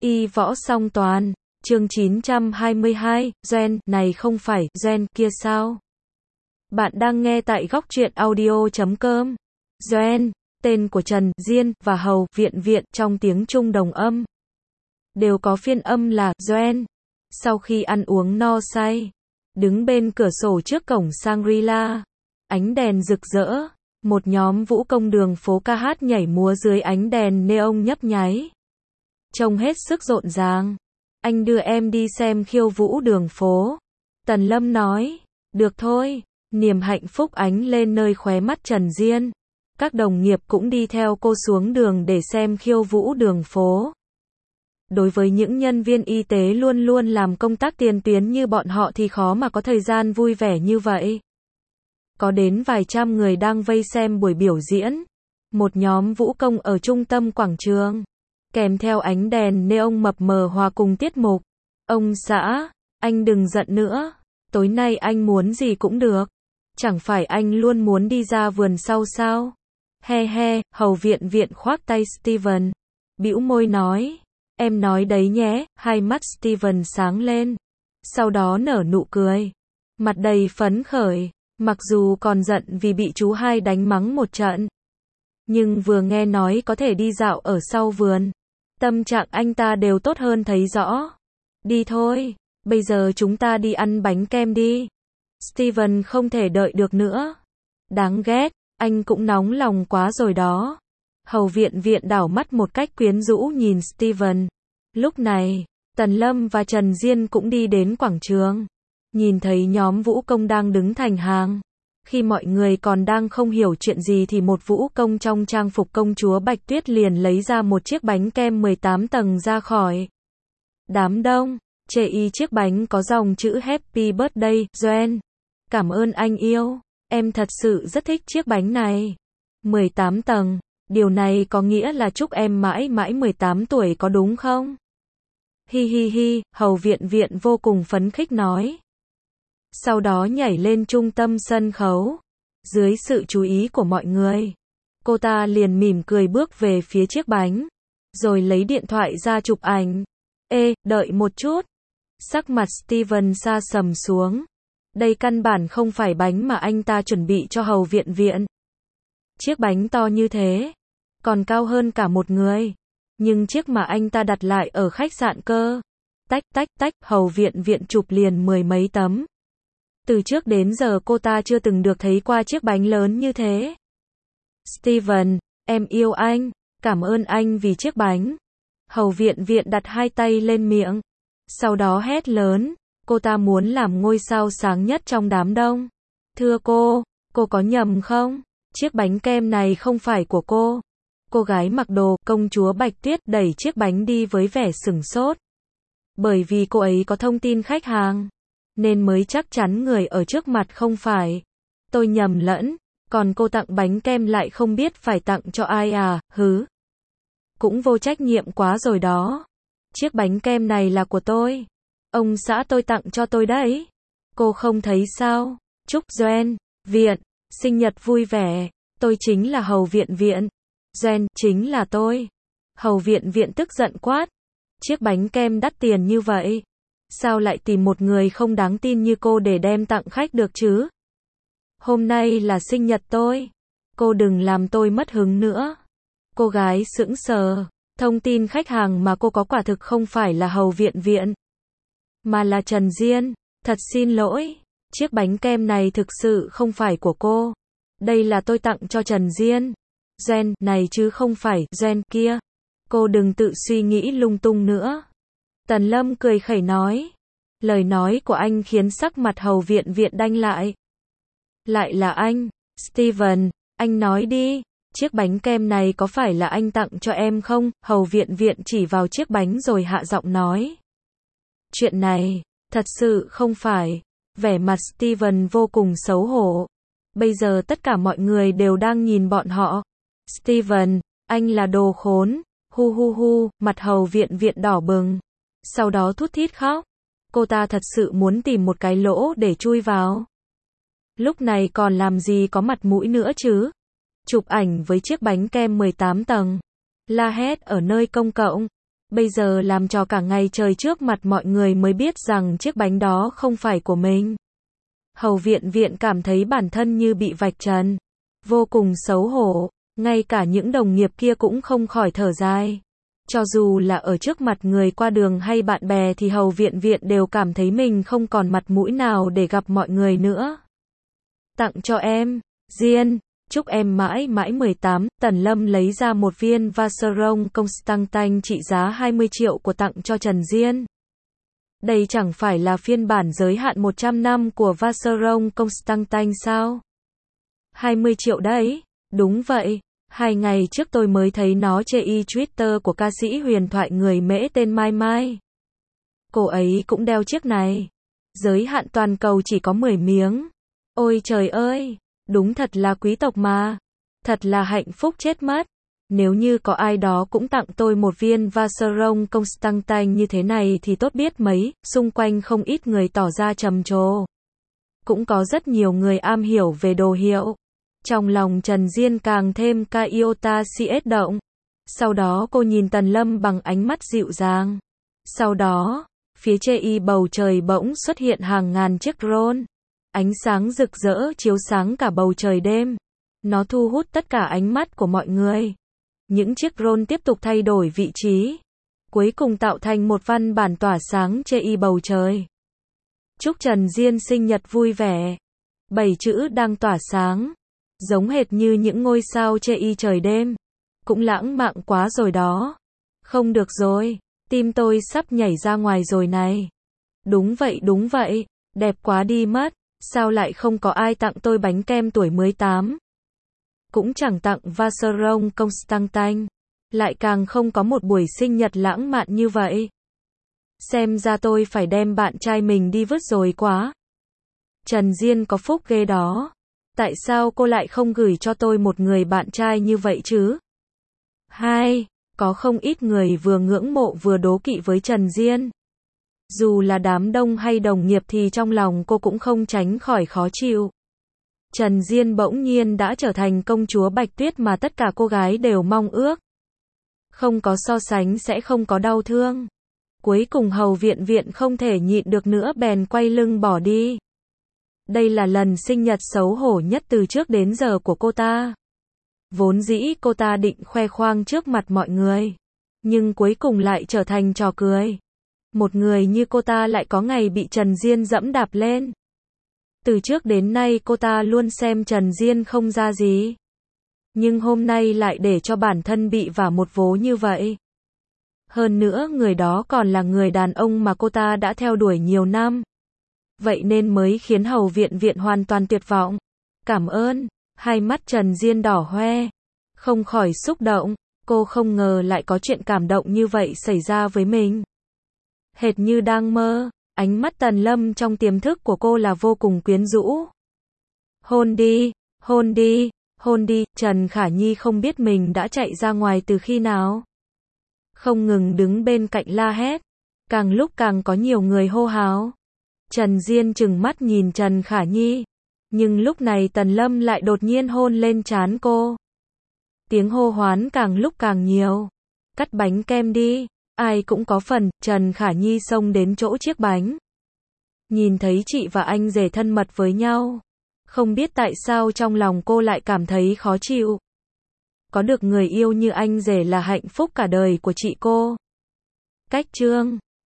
Y võ song toàn, chương 922, Gen, này không phải, Gen, kia sao? Bạn đang nghe tại góc truyện audio.com. Gen, tên của Trần, Diên, và Hầu, Viện trong tiếng Trung đồng âm. Đều có phiên âm là, Gen. Sau khi ăn uống no say, đứng bên cửa sổ trước cổng Shangri-La, ánh đèn rực rỡ, một nhóm vũ công đường phố ca hát nhảy múa dưới ánh đèn neon nhấp nháy. Trông hết sức rộn ràng. Anh đưa em đi xem khiêu vũ đường phố. Tần Lâm nói. Được thôi. Niềm hạnh phúc ánh lên nơi khóe mắt Trần Diên. Các đồng nghiệp cũng đi theo cô xuống đường để xem khiêu vũ đường phố. Đối với những nhân viên y tế luôn luôn làm công tác tiền tuyến như bọn họ thì khó mà có thời gian vui vẻ như vậy. Có đến vài trăm người đang vây xem buổi biểu diễn. Một nhóm vũ công ở trung tâm quảng trường, kèm theo ánh đèn neon mập mờ hòa cùng tiết mục. Ông xã, anh đừng giận nữa. Tối nay anh muốn gì cũng được. Chẳng phải anh luôn muốn đi ra vườn sau sao? He he, Hầu Viện khoác tay Steven. Bĩu môi nói. Em nói đấy nhé, hai mắt Steven sáng lên. Sau đó nở nụ cười. Mặt đầy phấn khởi. Mặc dù còn giận vì bị chú hai đánh mắng một trận. Nhưng vừa nghe nói có thể đi dạo ở sau vườn, tâm trạng anh ta đều tốt hơn thấy rõ. Đi thôi, bây giờ chúng ta đi ăn bánh kem đi. Steven không thể đợi được nữa. Đáng ghét, anh cũng nóng lòng quá rồi đó. Hầu Viện đảo mắt một cách quyến rũ nhìn Steven. Lúc này, Tần Lâm và Trần Diên cũng đi đến quảng trường. Nhìn thấy nhóm vũ công đang đứng thành hàng. Khi mọi người còn đang không hiểu chuyện gì thì một vũ công trong trang phục công chúa Bạch Tuyết liền lấy ra một chiếc bánh kem 18 tầng ra khỏi đám đông, chê y chiếc bánh có dòng chữ Happy Birthday, Gen. Cảm ơn anh yêu, em thật sự rất thích chiếc bánh này. 18 tầng, điều này có nghĩa là chúc em mãi mãi 18 tuổi có đúng không? Hi hi hi, Hầu Viện vô cùng phấn khích nói. Sau đó nhảy lên trung tâm sân khấu. Dưới sự chú ý của mọi người, cô ta liền mỉm cười bước về phía chiếc bánh, rồi lấy điện thoại ra chụp ảnh. Ê, đợi một chút. Sắc mặt Steven sa sầm xuống. Đây căn bản không phải bánh mà anh ta chuẩn bị cho Hầu Viện. Chiếc bánh to như thế, còn cao hơn cả một người. Nhưng chiếc mà anh ta đặt lại ở khách sạn cơ. Tách, Hầu Viện chụp liền 10 mấy tấm. Từ trước đến giờ cô ta chưa từng được thấy qua chiếc bánh lớn như thế. Steven, em yêu anh, cảm ơn anh vì chiếc bánh. Hầu Viện đặt hai tay lên miệng. Sau đó hét lớn, cô ta muốn làm ngôi sao sáng nhất trong đám đông. Thưa cô có nhầm không? Chiếc bánh kem này không phải của cô. Cô gái mặc đồ công chúa Bạch Tuyết đẩy chiếc bánh đi với vẻ sửng sốt. Bởi vì cô ấy có thông tin khách hàng, nên mới chắc chắn người ở trước mặt không phải. Tôi nhầm lẫn, còn cô tặng bánh kem lại không biết phải tặng cho ai à, hứ. Cũng vô trách nhiệm quá rồi đó. Chiếc bánh kem này là của tôi. Ông xã tôi tặng cho tôi đấy. Cô không thấy sao? Chúc Gen, Viện, sinh nhật vui vẻ. Tôi chính là Hầu Viện. Gen, chính là tôi. Hầu Viện tức giận quát. Chiếc bánh kem đắt tiền như vậy, sao lại tìm một người không đáng tin như cô để đem tặng khách được chứ? Hôm nay là sinh nhật tôi. Cô đừng làm tôi mất hứng nữa. Cô gái sững sờ. Thông tin khách hàng mà cô có quả thực không phải là Hầu Viện, mà là Trần Diên. Thật xin lỗi. Chiếc bánh kem này thực sự không phải của cô. Đây là tôi tặng cho Trần Diên. Gen này chứ không phải Gen kia. Cô đừng tự suy nghĩ lung tung nữa. Tần Lâm cười khẩy nói. Lời nói của anh khiến sắc mặt Hầu Viện đanh lại. Lại là anh. Steven, anh nói đi. Chiếc bánh kem này có phải là anh tặng cho em không? Hầu Viện chỉ vào chiếc bánh rồi hạ giọng nói. Chuyện này, thật sự không phải. Vẻ mặt Steven vô cùng xấu hổ. Bây giờ tất cả mọi người đều đang nhìn bọn họ. Steven, anh là đồ khốn. Hu, mặt Hầu Viện đỏ bừng. Sau đó thút thít khóc. Cô ta thật sự muốn tìm một cái lỗ để chui vào. Lúc này còn làm gì có mặt mũi nữa chứ? Chụp ảnh với chiếc bánh kem 18 tầng. La hét ở nơi công cộng. Bây giờ làm trò cả ngày trời trước mặt mọi người mới biết rằng chiếc bánh đó không phải của mình. Hầu Viện Viện cảm thấy bản thân như bị vạch trần. Vô cùng xấu hổ, ngay cả những đồng nghiệp kia cũng không khỏi thở dài. Cho dù là ở trước mặt người qua đường hay bạn bè thì Hầu Viện Viện đều cảm thấy mình không còn mặt mũi nào để gặp mọi người nữa. Tặng cho em, Diên, chúc em mãi mãi 18, Tần Lâm lấy ra một viên Vacheron Constantin trị giá 20 triệu của tặng cho Trần Diên. Đây chẳng phải là phiên bản giới hạn 100 năm của Vacheron Constantin sao? 20 triệu đấy, đúng vậy. 2 ngày trước tôi mới thấy nó trên Twitter của ca sĩ huyền thoại người Mễ tên Mai Mai. Cô ấy cũng đeo chiếc này. Giới hạn toàn cầu chỉ có 10 miếng. Ôi trời ơi, đúng thật là quý tộc mà. Thật là hạnh phúc chết mất. Nếu như có ai đó cũng tặng tôi một viên Vacheron Constantin như thế này thì tốt biết mấy, xung quanh không ít người tỏ ra trầm trồ. Cũng có rất nhiều người am hiểu về đồ hiệu. Trong lòng Trần Diên càng thêm ca iota CS động. Sau đó cô nhìn Tần Lâm bằng ánh mắt dịu dàng. Sau đó, phía trên bầu trời bỗng xuất hiện hàng ngàn chiếc drone. Ánh sáng rực rỡ chiếu sáng cả bầu trời đêm. Nó thu hút tất cả ánh mắt của mọi người. Những chiếc drone tiếp tục thay đổi vị trí. Cuối cùng tạo thành một văn bản tỏa sáng trên bầu trời. Chúc Trần Diên sinh nhật vui vẻ. 7 chữ đang tỏa sáng. Giống hệt như những ngôi sao trên trời đêm. Cũng lãng mạn quá rồi đó. Không được rồi. Tim tôi sắp nhảy ra ngoài rồi này. Đúng vậy. Đẹp quá đi mất. Sao lại không có ai tặng tôi bánh kem tuổi 18? Cũng chẳng tặng Vacheron Constantin. Lại càng không có một buổi sinh nhật lãng mạn như vậy. Xem ra tôi phải đem bạn trai mình đi vứt rồi quá. Trần Diên có phúc ghê đó. Tại sao cô lại không gửi cho tôi một người bạn trai như vậy chứ? 2. Có không ít người vừa ngưỡng mộ vừa đố kỵ với Trần Diên. Dù là đám đông hay đồng nghiệp thì trong lòng cô cũng không tránh khỏi khó chịu. Trần Diên bỗng nhiên đã trở thành công chúa Bạch Tuyết mà tất cả cô gái đều mong ước. Không có so sánh sẽ không có đau thương. Cuối cùng Hầu Viện Viện không thể nhịn được nữa bèn quay lưng bỏ đi. Đây là lần sinh nhật xấu hổ nhất từ trước đến giờ của cô ta. Vốn dĩ cô ta định khoe khoang trước mặt mọi người. Nhưng cuối cùng lại trở thành trò cười. Một người như cô ta lại có ngày bị Trần Diên dẫm đạp lên. Từ trước đến nay cô ta luôn xem Trần Diên không ra gì. Nhưng hôm nay lại để cho bản thân bị vả một vố như vậy. Hơn nữa người đó còn là người đàn ông mà cô ta đã theo đuổi nhiều năm. Vậy nên mới khiến Hầu Viện Viện hoàn toàn tuyệt vọng. Cảm ơn. Hai mắt Trần Diên đỏ hoe. Không khỏi xúc động. Cô không ngờ lại có chuyện cảm động như vậy xảy ra với mình. Hệt như đang mơ. Ánh mắt Tần Lâm trong tiềm thức của cô là vô cùng quyến rũ. Hôn đi, hôn đi, hôn đi. Trần Khả Nhi không biết mình đã chạy ra ngoài từ khi nào. Không ngừng đứng bên cạnh la hét. Càng lúc càng có nhiều người hô hào. Trần Diên trừng mắt nhìn Trần Khả Nhi. Nhưng lúc này Tần Lâm lại đột nhiên hôn lên trán cô. Tiếng hô hoán càng lúc càng nhiều. Cắt bánh kem đi. Ai cũng có phần. Trần Khả Nhi xông đến chỗ chiếc bánh. Nhìn thấy chị và anh rể thân mật với nhau. Không biết tại sao trong lòng cô lại cảm thấy khó chịu. Có được người yêu như anh rể là hạnh phúc cả đời của chị cô. Cách chương